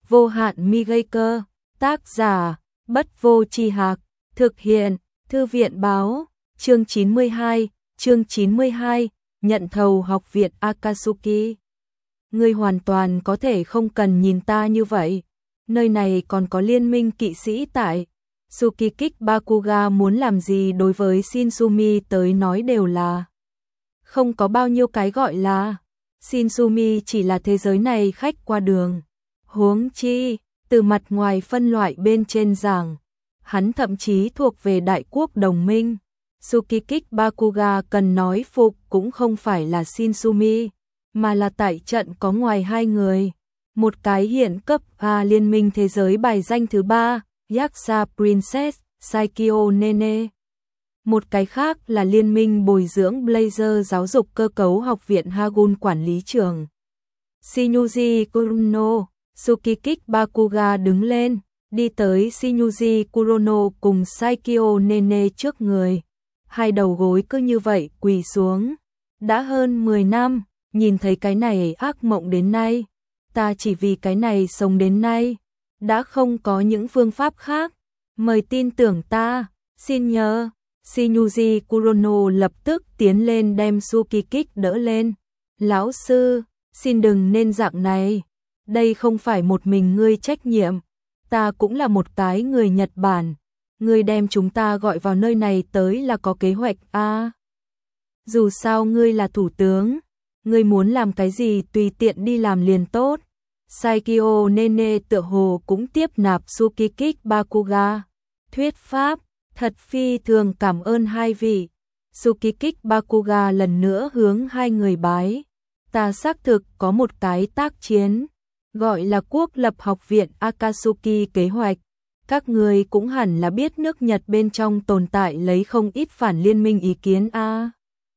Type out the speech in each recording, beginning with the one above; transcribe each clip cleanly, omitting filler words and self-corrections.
vô hạn mi gây cơ, tác giả, Bất Vô Tri Hạc, thực hiện, Thư viện báo, chương 92, nhận thầu học viện Akatsuki. Ngươi hoàn toàn có thể không cần nhìn ta như vậy, nơi này còn có liên minh kỵ sĩ tại. Tsukikik Bakuga muốn làm gì đối với Shinsumi tới nói đều là không có bao nhiêu cái gọi là. Shinsumi chỉ là thế giới này khách qua đường. Huống chi, từ mặt ngoài phân loại bên trên giảng, hắn thậm chí thuộc về đại quốc đồng minh. Tsukikik Bakuga cần nói phục cũng không phải là Shinsumi, mà là tại trận có ngoài hai người. Một cái hiện cấp A liên minh thế giới bài danh thứ 3, Yakuza Princess, Saikyo Nene. Một cái khác là liên minh bồi dưỡng Blazer giáo dục cơ cấu học viện Hagun quản lý trường. Shinyuji Kurono, Tsukikik Bakuga đứng lên, đi tới Shinyuji Kurono cùng Saikyo Nene trước người. Hai đầu gối cứ như vậy quỳ xuống. Đã hơn 10 năm, nhìn thấy cái này ác mộng đến nay. Ta chỉ vì cái này sống đến nay. Đã không có những phương pháp khác. Mời tin tưởng ta, xin nhờ. Shinyuji Kurono lập tức tiến lên đem Tsukikik đỡ lên. Lão sư, xin đừng nên dạng này. Đây không phải một mình ngươi trách nhiệm. Ta cũng là một cái người Nhật Bản. Ngươi đem chúng ta gọi vào nơi này tới là có kế hoạch a. Dù sao ngươi là thủ tướng. Ngươi muốn làm cái gì tùy tiện đi làm liền tốt. Saikyo Nene tựa hồ cũng tiếp nạp Tsukikik Bakuga. Thuyết pháp, thật phi thường cảm ơn hai vị. Tsukikik Bakuga lần nữa hướng hai người bái. Ta xác thực có một cái tác chiến, gọi là quốc lập học viện Akatsuki kế hoạch. Các người cũng hẳn là biết nước Nhật bên trong tồn tại lấy không ít phản liên minh ý kiến a.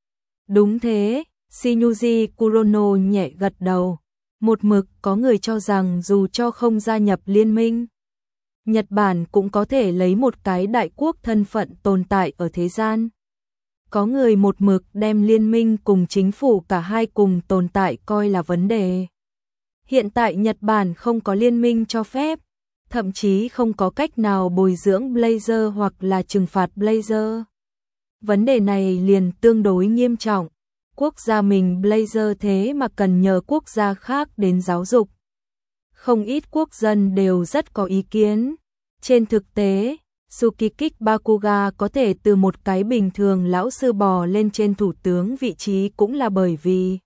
Đúng thế, Shinyuji Kurono nhẹ gật đầu. Một mực có người cho rằng dù cho không gia nhập liên minh, Nhật Bản cũng có thể lấy một cái đại quốc thân phận tồn tại ở thế gian. Có người một mực đem liên minh cùng chính phủ cả hai cùng tồn tại coi là vấn đề. Hiện tại Nhật Bản không có liên minh cho phép, thậm chí không có cách nào bồi dưỡng Blazer hoặc là trừng phạt Blazer. Vấn đề này liền tương đối nghiêm trọng. Quốc gia mình Blazer thế mà cần nhờ quốc gia khác đến giáo dục. Không ít quốc dân đều rất có ý kiến. Trên thực tế, Tsukikik Bakuga có thể từ một cái bình thường lão sư bò lên trên thủ tướng vị trí cũng là bởi vì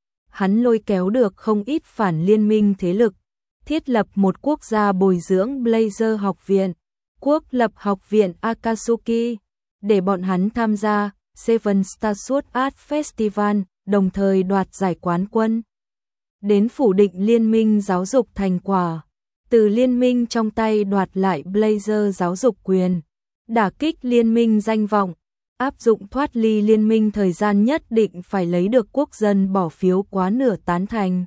hắn lôi kéo được không ít phản liên minh thế lực, thiết lập một quốc gia bồi dưỡng Blazer học viện, quốc lập học viện Akatsuki, để bọn hắn tham gia Seven Star Sword Art Festival, đồng thời đoạt giải quán quân. Đến phủ định liên minh giáo dục thành quả, từ liên minh trong tay đoạt lại Blazer giáo dục quyền, đả kích liên minh danh vọng, áp dụng thoát ly liên minh thời gian nhất định phải lấy được quốc dân bỏ phiếu quá nửa tán thành.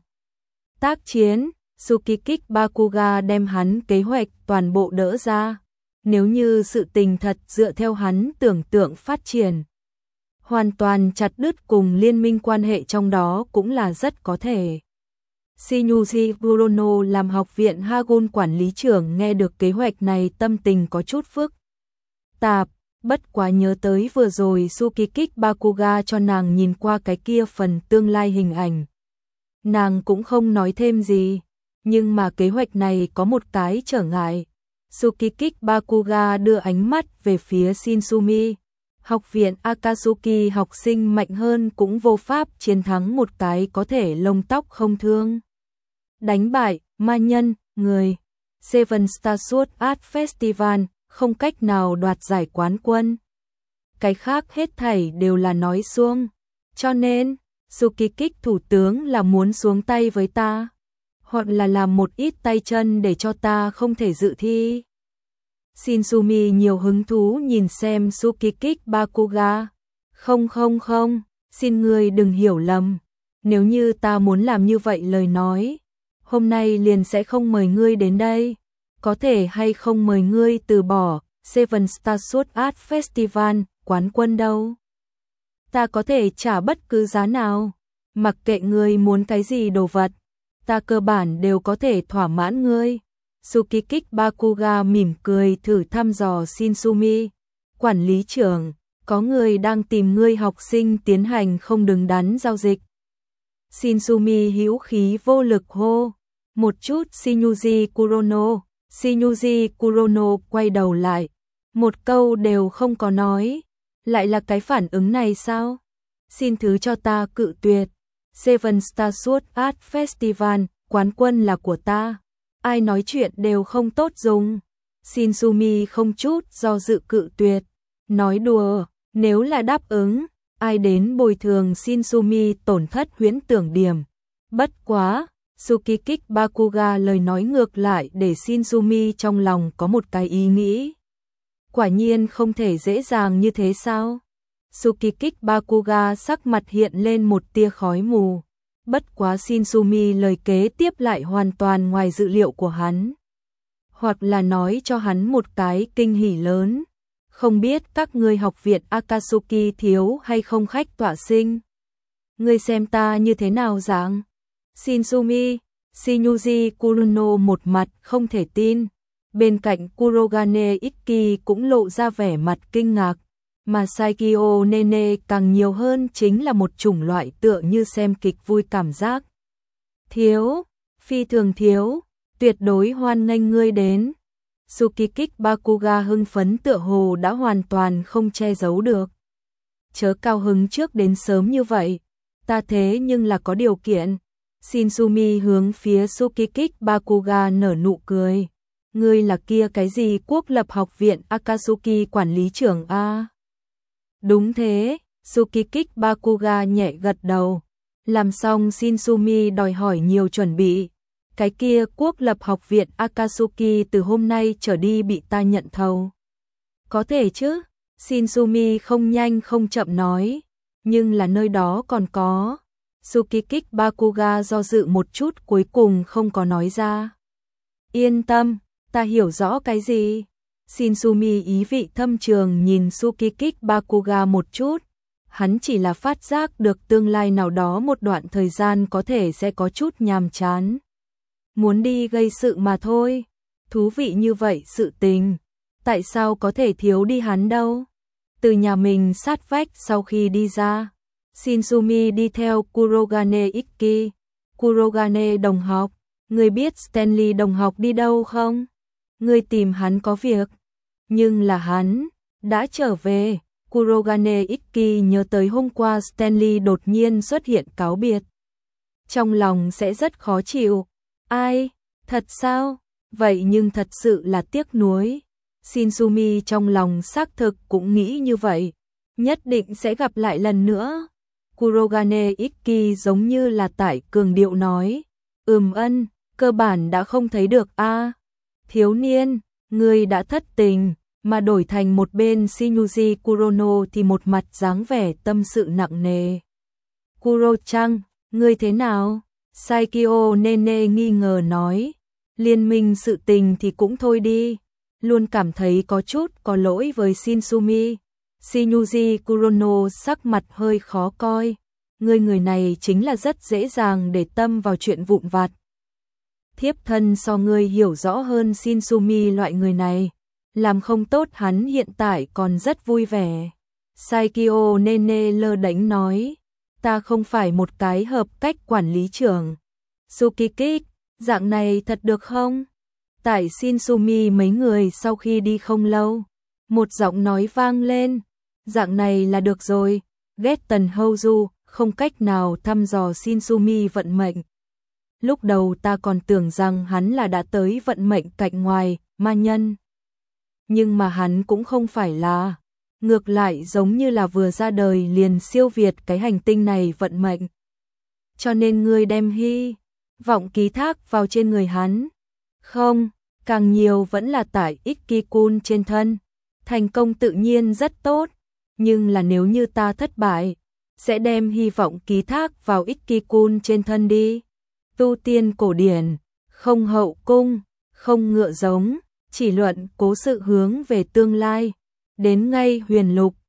Tác chiến, Tsukikik Bakuga đem hắn kế hoạch toàn bộ đỡ ra. Nếu như sự tình thật dựa theo hắn tưởng tượng phát triển, hoàn toàn chặt đứt cùng liên minh quan hệ trong đó cũng là rất có thể. Shinyuji Kurono làm học viện Hagun quản lý trưởng nghe được kế hoạch này tâm tình có chút phức tạp, bất quá nhớ tới vừa rồi Tsukikik Bakuga cho nàng nhìn qua cái kia phần tương lai hình ảnh. Nàng cũng không nói thêm gì, nhưng mà kế hoạch này có một cái trở ngại. Tsukikik Bakuga đưa ánh mắt về phía Shinsumi. Học viện Akatsuki học sinh mạnh hơn cũng vô pháp chiến thắng một cái có thể lông tóc không thương. Đánh bại, ma nhân, người. Seven Star Sword Art Festival, không cách nào đoạt giải quán quân. Cái khác hết thảy đều là nói suông. Cho nên, Tsukikik thủ tướng là muốn xuống tay với ta, hoặc là làm một ít tay chân để cho ta không thể dự thi. Shinsumi nhiều hứng thú nhìn xem Tsukikik Bakuga. Không, xin ngươi đừng hiểu lầm. Nếu như ta muốn làm như vậy lời nói, hôm nay liền sẽ không mời ngươi đến đây. Có thể hay không mời ngươi từ bỏ Seven Star Sword Art Festival, quán quân đâu. Ta có thể trả bất cứ giá nào, mặc kệ ngươi muốn cái gì đồ vật. ta cơ bản đều có thể thỏa mãn ngươi. Tsukikik Bakuga mỉm cười thử thăm dò Shinsumi. Quản lý trưởng, có người đang tìm ngươi học sinh tiến hành không đứng đắn giao dịch. Shinsumi hữu khí vô lực hô. Một chút Shinyuji Kurono. Shinyuji Kurono quay đầu lại. Một câu đều không có nói. Lại là cái phản ứng này sao? Xin thứ cho ta cự tuyệt. Seven Star Sword Art Festival, quán quân là của ta. Ai nói chuyện đều không tốt dùng. Shinsumi không chút do dự cự tuyệt. Nói đùa, nếu là đáp ứng, ai đến bồi thường Shinsumi tổn thất huyễn tưởng điểm. Bất quá, Tsukikik Bakuga lời nói ngược lại để Shinsumi trong lòng có một cái ý nghĩ. Quả nhiên không thể dễ dàng như thế sao? Tsukikik Bakuga sắc mặt hiện lên một tia khói mù. Bất quá Shinsumi lời kế tiếp lại hoàn toàn ngoài dự liệu của hắn. Hoặc là nói cho hắn một cái kinh hỉ lớn. Không biết các ngươi học viện Akatsuki thiếu hay không khách tọa sinh? Ngươi xem ta như thế nào dạng? Shinsumi, Shinyuji Kurono một mặt không thể tin. Bên cạnh Kurogane Ikki cũng lộ ra vẻ mặt kinh ngạc. Mà Saikyo Nene càng nhiều hơn chính là một chủng loại tựa như xem kịch vui cảm giác. Thiếu, phi thường thiếu, tuyệt đối hoan nghênh ngươi đến. Tsukikik Bakuga hưng phấn tựa hồ đã hoàn toàn không che giấu được. Chớ cao hứng trước đến sớm như vậy, ta thế nhưng là có điều kiện. Shinsumi hướng phía Tsukikik Bakuga nở nụ cười. Ngươi là kia cái gì quốc lập học viện Akatsuki quản lý trưởng a? Đúng thế, Tsukikik Bakuga nhẹ gật đầu. Làm xong Shinsumi đòi hỏi nhiều chuẩn bị. Cái kia quốc lập học viện Akatsuki từ hôm nay trở đi bị ta nhận thầu. Có thể chứ? Shinsumi không nhanh không chậm nói. Nhưng là nơi đó còn có. Tsukikik Bakuga do dự một chút cuối cùng không có nói ra. Yên tâm, ta hiểu rõ cái gì? Shinsumi ý vị thâm trường nhìn Tsukikik Bakuga một chút. Hắn chỉ là phát giác được tương lai nào đó một đoạn thời gian có thể sẽ có chút nhàm chán. Muốn đi gây sự mà thôi. Thú vị như vậy sự tình. Tại sao có thể thiếu đi hắn đâu? Từ nhà mình sát vách sau khi đi ra. Shinsumi đi theo Kurogane Ikki. Kurogane đồng học. Ngươi biết Stanley đồng học đi đâu không? Ngươi tìm hắn có việc. Nhưng là hắn đã trở về. Kurogane Ikki nhớ tới hôm qua Stanley đột nhiên xuất hiện cáo biệt. Trong lòng sẽ rất khó chịu. Ai? Thật sao? Vậy nhưng thật sự là tiếc nuối. Shinsumi trong lòng xác thực cũng nghĩ như vậy. Nhất định sẽ gặp lại lần nữa. Kurogane Ikki giống như là tại cường điệu nói. Ân, cơ bản đã không thấy được a. Thiếu niên, ngươi đã thất tình, mà đổi thành một bên Shinyuji Kurono thì một mặt dáng vẻ tâm sự nặng nề. Kuro-chan, ngươi thế nào? Saikyo Nene nghi ngờ nói. Liên minh sự tình thì cũng thôi đi. Luôn cảm thấy có chút có lỗi với Shinsumi. Shinyuji Kurono sắc mặt hơi khó coi. Người này chính là rất dễ dàng để tâm vào chuyện vụn vặt. Thiếp thân so ngươi hiểu rõ hơn Shinsumi loại người này. Làm không tốt hắn hiện tại còn rất vui vẻ. Saikyo Nene lơ đễnh nói. Ta không phải một cái hợp cách quản lý trưởng. Tsukikik, dạng này thật được không? Tại Shinsumi mấy người sau khi đi không lâu. Một giọng nói vang lên. Dạng này là được rồi. Getten Hoju không cách nào thăm dò Shinsumi vận mệnh. Lúc đầu ta còn tưởng rằng hắn là đã tới vận mệnh cạnh ngoài, ma nhân. Nhưng mà hắn cũng không phải là. Ngược lại giống như là vừa ra đời liền siêu việt cái hành tinh này vận mệnh. Cho nên ngươi đem hy vọng ký thác vào trên người hắn. Không, càng nhiều vẫn là tại Ikki-kun trên thân. Thành công tự nhiên rất tốt. Nhưng là nếu như ta thất bại, sẽ đem hy vọng ký thác vào Ikki-kun trên thân đi. Tu tiên cổ điển, không hậu cung, không ngựa giống, chỉ luận cố sự hướng về tương lai. Đến ngay huyền lục,